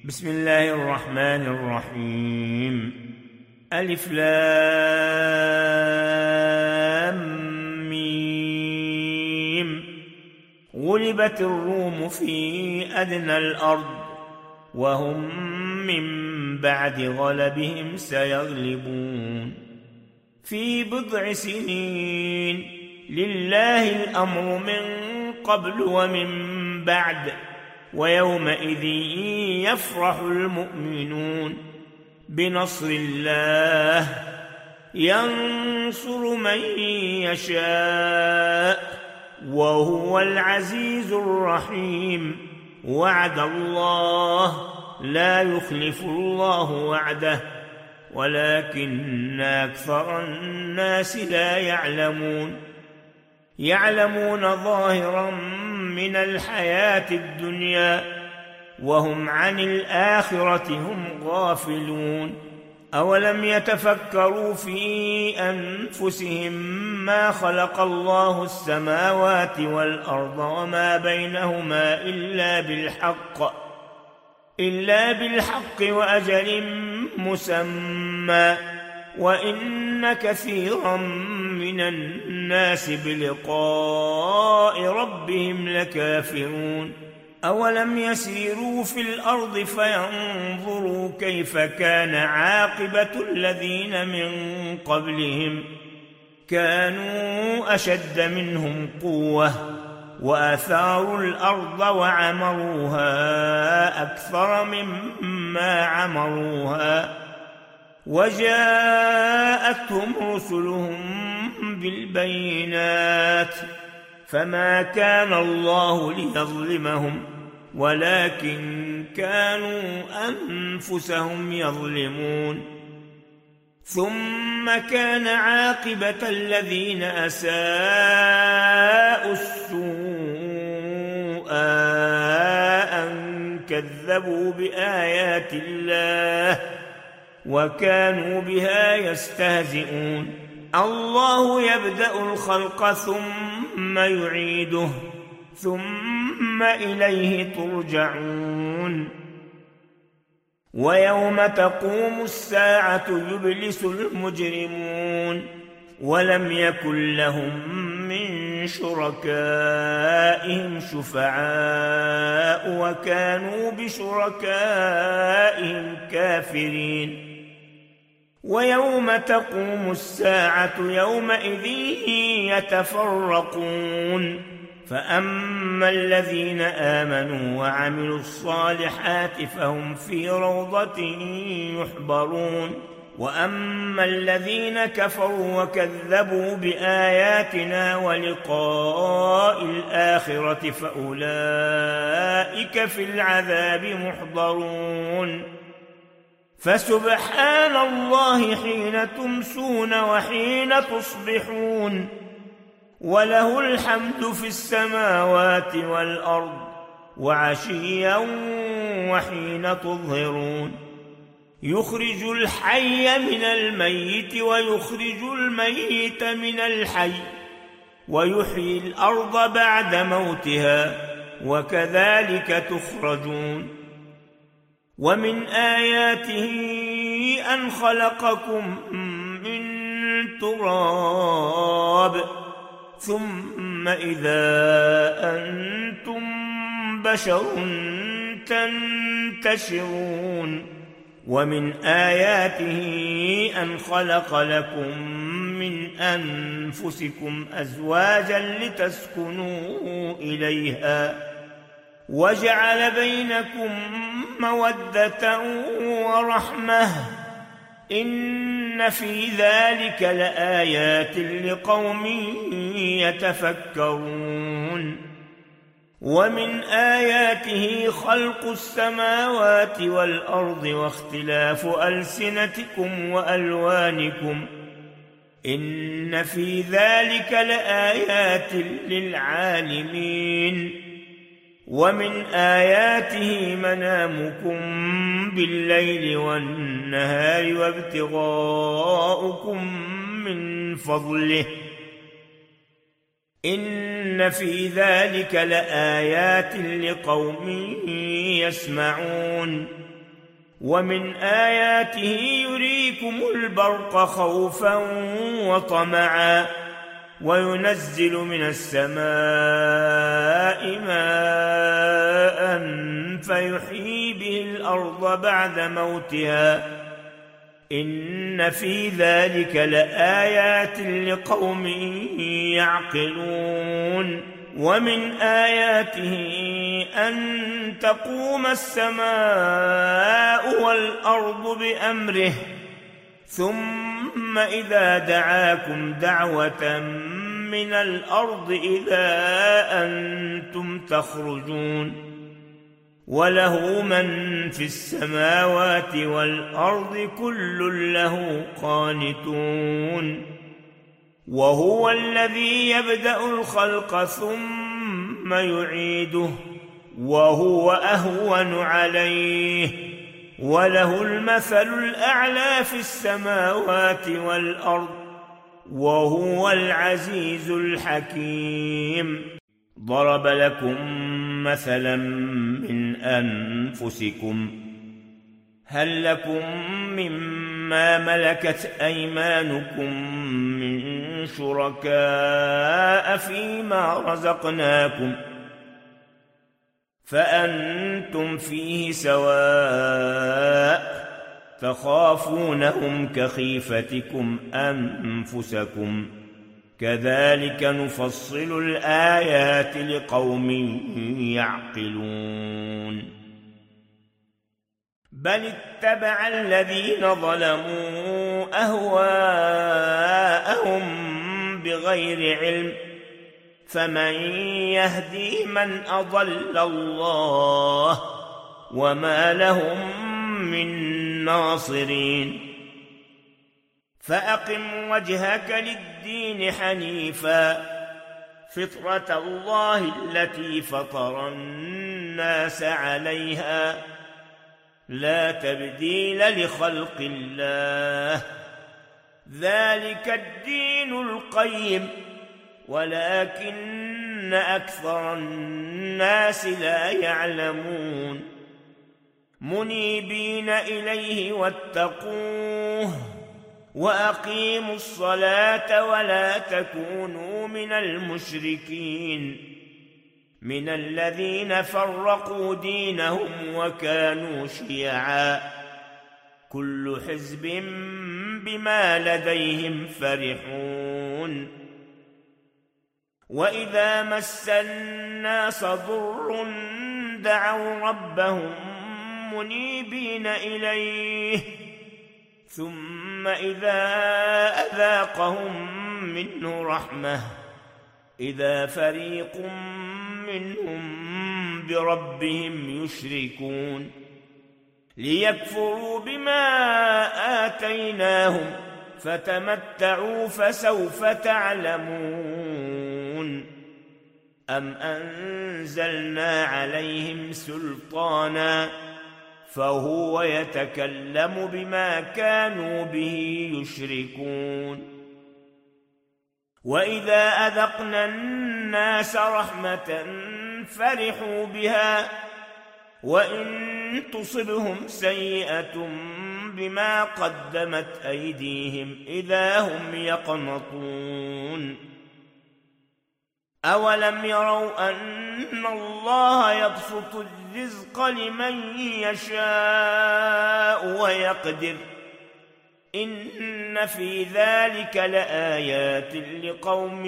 بسم الله الرحمن الرحيم. ألف لام ميم. غلبت الروم في أدنى الأرض وهم من بعد غلبهم سيغلبون في بضع سنين. لله الأمر من قبل ومن بعد ويومئذ يفرح المؤمنون بنصر الله ينصر من يشاء وهو العزيز الرحيم. وعد الله لا يخلف الله وعده ولكن أكثر الناس لا يعلمون ظاهرا من الحياة الدنيا وهم عن الآخرة هم غافلون. أولم يتفكروا في أنفسهم ما خلق الله السماوات والأرض وما بينهما إلا بالحق وأجل مسمى وإن كثيرا من الناس بلقاء ربهم لكافرون. أولم يسيروا في الأرض فينظروا كيف كان عاقبة الذين من قبلهم كانوا أشد منهم قوة وآثاروا الأرض وعمروها أكثر مما عمروها وجاءتهم رسلهم بالبينات فما كان الله ليظلمهم ولكن كانوا أنفسهم يظلمون. ثم كان عاقبة الذين أساءوا السوء أن كذبوا بآيات الله وكانوا بها يستهزئون. الله يبدأ الخلق ثم يعيده ثم إليه ترجعون. ويوم تقوم الساعة يبلس المجرمون ولم يكن لهم من شركائهم شفعاء وكانوا بشركائهم كافرين. ويوم تقوم الساعة يومئذ يتفرقون فأما الذين آمنوا وعملوا الصالحات فهم في روضة يحبرون وأما الذين كفروا وكذبوا بآياتنا ولقاء الآخرة فأولئك في العذاب محضرون. فسبحان الله حين تمسون وحين تصبحون وله الحمد في السماوات والأرض وعشيا وحين تظهرون. يخرج الحي من الميت ويخرج الميت من الحي ويحيي الأرض بعد موتها وكذلك تخرجون. ومن آياته أن خلقكم من تراب ثم إذا أنتم بشر تنتشرون. ومن آياته أن خلق لكم من أنفسكم أزواجا لتسكنوا إليها وجعل بينكم مودة ورحمة إن في ذلك لآيات لقوم يتفكرون. ومن آياته خلق السماوات والأرض واختلاف ألسنتكم وألوانكم إن في ذلك لآيات للعالمين. ومن آياته منامكم بالليل والنهار وابتغاؤكم من فضله إن في ذلك لآيات لقوم يسمعون. ومن آياته يريكم البرق خوفا وطمعا وينزل من السماء ماء فيحيي به الأرض بعد موتها إن في ذلك لآيات لقوم يعقلون ومن آياته أن تقوم السماء والأرض بأمره ثم إذا دعاكم دعوة من الأرض إذا أنتم تخرجون وله من في السماوات والأرض كل له قانتون وهو الذي يبدأ الخلق ثم يعيده وهو أهون عليه وله المثل الأعلى في السماوات والأرض وهو العزيز الحكيم ضرب لكم مثلا من أنفسكم هل لكم مما ملكت أيمانكم من شركاء فيما رزقناكم فأنتم فيه سواء تخافونهم كخيفتكم أنفسكم كذلك نفصل الآيات لقوم يعقلون بل اتبع الذين ظلموا أهواءهم بغير علم فمن يهدي من أضل الله وما لهم من ناصرين فأقم وجهك للدين حنيفا فطرة الله التي فطر الناس عليها لا تبديل لخلق الله ذلك الدين القيم ولكن أكثر الناس لا يعلمون منيبين إليه واتقوه وأقيموا الصلاة ولا تكونوا من المشركين من الذين فرقوا دينهم وكانوا شيعا كل حزب بما لديهم فرحون وإذا مس الناس ضر دعوا ربهم منيبين إليه ثم إذا أذاقهم منه رحمة إذا فريق منهم بربهم يشركون ليكفروا بما آتيناهم فتمتعوا فسوف تعلمون أم أنزلنا عليهم سلطانا فهو يتكلم بما كانوا به يشركون وإذا أذقنا الناس رحمة فرحوا بها وإن تصبهم سيئة بما قدمت أيديهم إذا هم يقنطون أولم يروا أن الله يبسط الرزق لمن يشاء ويقدر إن في ذلك لآيات لقوم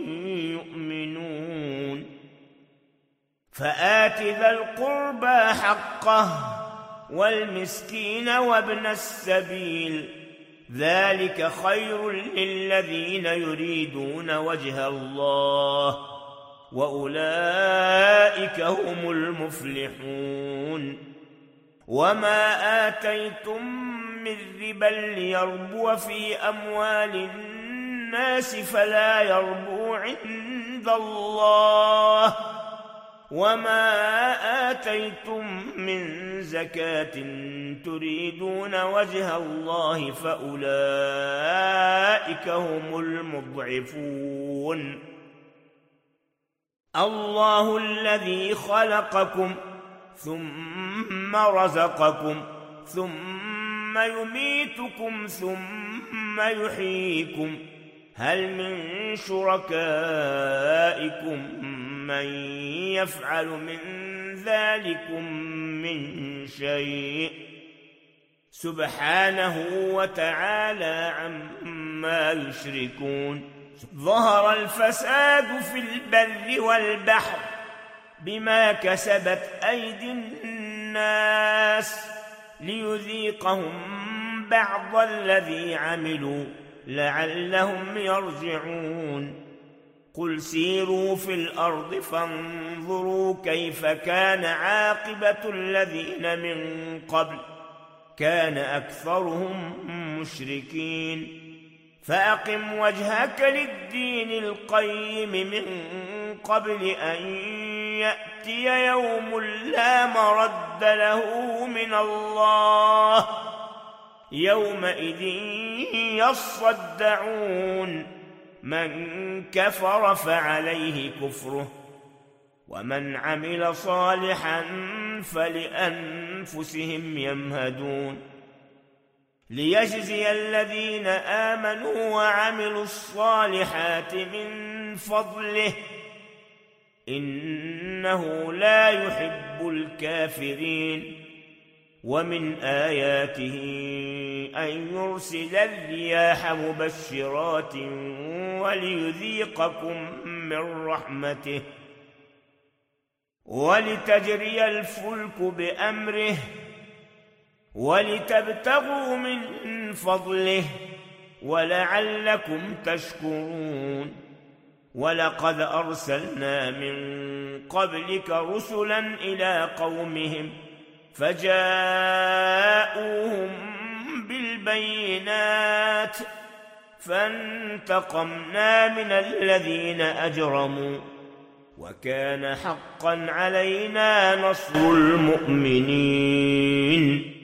يؤمنون فآت ذا القربى حقه والمسكين وابن السبيل ذلك خير للذين يريدون وجه الله وأولئك هم المفلحون وما آتيتم من ربا ليربو في أموال الناس فلا يربو عند الله وما آتيتم من زكاة تريدون وجه الله فأولئك هم المضعفون الله الذي خلقكم ثم رزقكم ثم يميتكم ثم يحييكم هل من شركائكم من يفعل من ذلكم من شيء سبحانه وتعالى عما يشركون ظهر الفساد في البر والبحر بما كسبت أيدي الناس ليذيقهم بعض الذي عملوا لعلهم يرجعون قل سيروا في الأرض فانظروا كيف كان عاقبة الذين من قبل كان أكثرهم مشركين فأقم وجهك للدين القيم من قبل أن يأتي يوم لا مرد له من الله يومئذ يصدعون من كفر فعليه كفره ومن عمل صالحا فلأنفسهم يمهدون ليجزي الذين آمنوا وعملوا الصالحات من فضله إنه لا يحب الكافرين ومن آياته أن يرسل الرياح مبشرات وليذيقكم من رحمته ولتجري الفلك بأمره ولتبتغوا من فضله ولعلكم تشكرون ولقد أرسلنا من قبلك رسلا إلى قومهم فجاءوهم بالبينات فانتقمنا من الذين أجرموا وكان حقا علينا نصر المؤمنين